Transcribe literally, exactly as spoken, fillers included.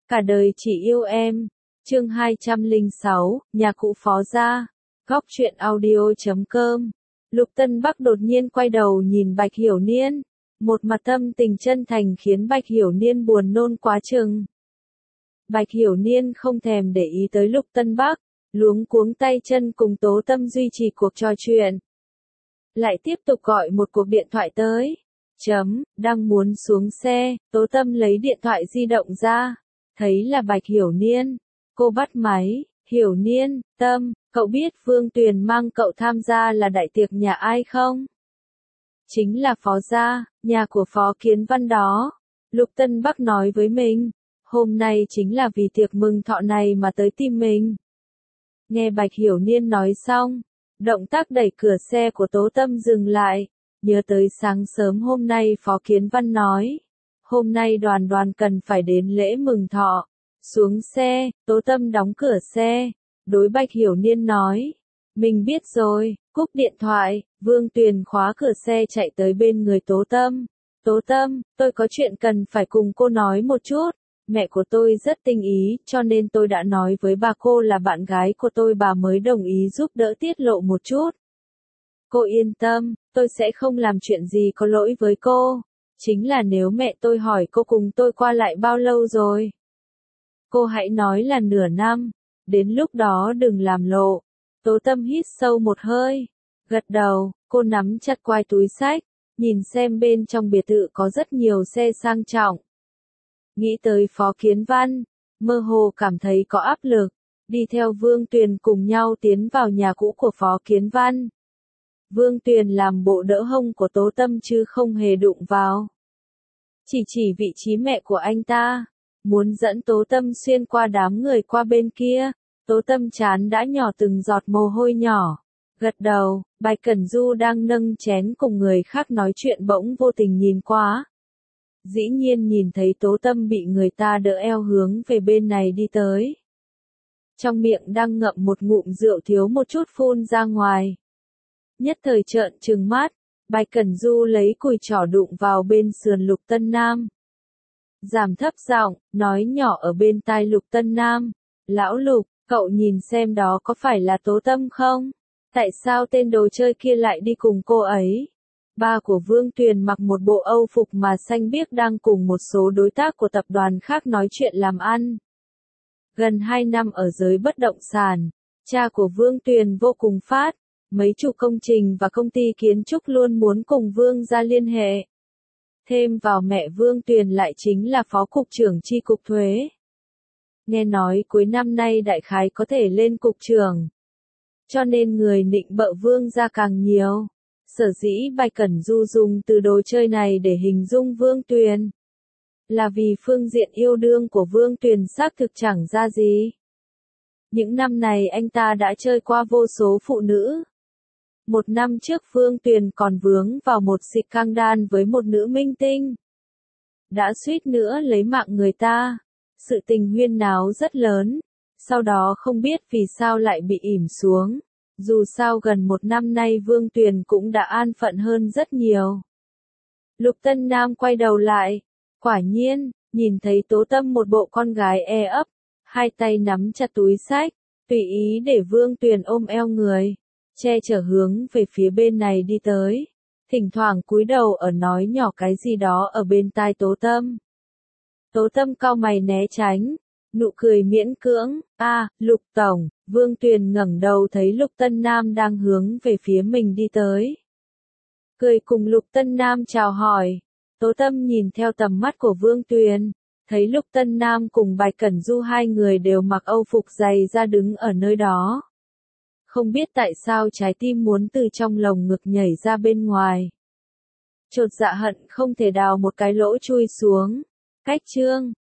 Cả đời chỉ yêu em. Chương hai trăm lẻ sáu, nhà cụ Phó gia. Góc truyện audio chấm com. Lục Tân Bắc đột nhiên quay đầu nhìn Bạch Hiểu Niên, một mặt tâm tình chân thành khiến Bạch Hiểu Niên buồn nôn quá chừng. Bạch Hiểu Niên không thèm để ý tới Lục Tân Bắc, luống cuống tay chân cùng Tố Tâm duy trì cuộc trò chuyện. Lại tiếp tục gọi một cuộc điện thoại tới. Chấm, đang muốn xuống xe, Tố Tâm lấy điện thoại di động ra, thấy là Bạch Hiểu Niên. Cô bắt máy. Hiểu Niên, Tâm, cậu biết Vương Tuyền mang cậu tham gia là đại tiệc nhà ai không? Chính là Phó gia, nhà của Phó Kiến Văn đó. Lục Tân Bắc nói với mình, hôm nay chính là vì tiệc mừng thọ này mà tới tìm mình. Nghe Bạch Hiểu Niên nói xong, động tác đẩy cửa xe của Tố Tâm dừng lại, nhớ tới sáng sớm hôm nay Phó Kiến Văn nói, hôm nay đoàn đoàn cần phải đến lễ mừng thọ. Xuống xe, Tố Tâm đóng cửa xe, đối Bạch Hiểu Niên nói, mình biết rồi, cúp điện thoại. Vương Tuyền khóa cửa xe chạy tới bên người Tố Tâm. Tố Tâm, tôi có chuyện cần phải cùng cô nói một chút, mẹ của tôi rất tinh ý, cho nên tôi đã nói với bà cô là bạn gái của tôi, bà mới đồng ý giúp đỡ tiết lộ một chút. Cô yên tâm, tôi sẽ không làm chuyện gì có lỗi với cô, chính là nếu mẹ tôi hỏi cô cùng tôi qua lại bao lâu rồi. Cô hãy nói là nửa năm, đến lúc đó đừng làm lộ. Tố Tâm hít sâu một hơi, gật đầu, cô nắm chặt quai túi xách, nhìn xem bên trong biệt thự có rất nhiều xe sang trọng. Nghĩ tới Phó Kiến Văn, mơ hồ cảm thấy có áp lực, đi theo Vương Tuyền cùng nhau tiến vào nhà cũ của Phó Kiến Văn. Vương Tuyền làm bộ đỡ hông của Tố Tâm chứ không hề đụng vào. Chỉ chỉ vị trí mẹ của anh ta. Muốn dẫn Tố Tâm xuyên qua đám người qua bên kia, Tố Tâm chán đã nhỏ từng giọt mồ hôi nhỏ. Gật đầu, Bạch Cẩn Du đang nâng chén cùng người khác nói chuyện bỗng vô tình nhìn qua. Dĩ nhiên nhìn thấy Tố Tâm bị người ta đỡ eo hướng về bên này đi tới. Trong miệng đang ngậm một ngụm rượu thiếu một chút phun ra ngoài. Nhất thời trợn trừng mắt, Bạch Cẩn Du lấy cùi trỏ đụng vào bên sườn Lục Tân Nam. Giảm thấp giọng, nói nhỏ ở bên tai Lục Tân Nam, lão Lục, cậu nhìn xem đó có phải là Tố Tâm không? Tại sao tên đồ chơi kia lại đi cùng cô ấy? Ba của Vương Tuyền mặc một bộ âu phục mà xanh biếc đang cùng một số đối tác của tập đoàn khác nói chuyện làm ăn. Gần hai năm ở giới bất động sản, cha của Vương Tuyền vô cùng phát, mấy chủ công trình và công ty kiến trúc luôn muốn cùng Vương gia liên hệ. Thêm vào mẹ Vương Tuyền lại chính là phó cục trưởng chi cục thuế. Nghe nói cuối năm nay đại khái có thể lên cục trưởng. Cho nên người nịnh bợ Vương gia càng nhiều. Sở dĩ Bạch Cẩn Du dùng từ đồ chơi này để hình dung Vương Tuyền. Là vì phương diện yêu đương của Vương Tuyền xác thực chẳng ra gì. Những năm này anh ta đã chơi qua vô số phụ nữ. Một năm trước Vương Tuyền còn vướng vào một scandal với một nữ minh tinh. Đã suýt nữa lấy mạng người ta. Sự tình huyên náo rất lớn. Sau đó không biết vì sao lại bị ỉm xuống. Dù sao gần một năm nay Vương Tuyền cũng đã an phận hơn rất nhiều. Lục Tân Nam quay đầu lại. Quả nhiên, nhìn thấy Tố Tâm một bộ con gái e ấp. Hai tay nắm chặt túi xách. Tùy ý để Vương Tuyền ôm eo người. Che chở hướng về phía bên này đi tới, thỉnh thoảng cúi đầu ở nói nhỏ cái gì đó ở bên tai Tố Tâm. Tố Tâm cau mày né tránh, nụ cười miễn cưỡng, a, à, Lục Tổng. Vương Tuyền ngẩng đầu thấy Lục Tân Nam đang hướng về phía mình đi tới. Cười cùng Lục Tân Nam chào hỏi, Tố Tâm nhìn theo tầm mắt của Vương Tuyền, thấy Lục Tân Nam cùng Bạch Cẩn Du hai người đều mặc âu phục dày ra đứng ở nơi đó. Không biết tại sao trái tim muốn từ trong lồng ngực nhảy ra bên ngoài. Chột dạ hận không thể đào một cái lỗ chui xuống. Cách chương,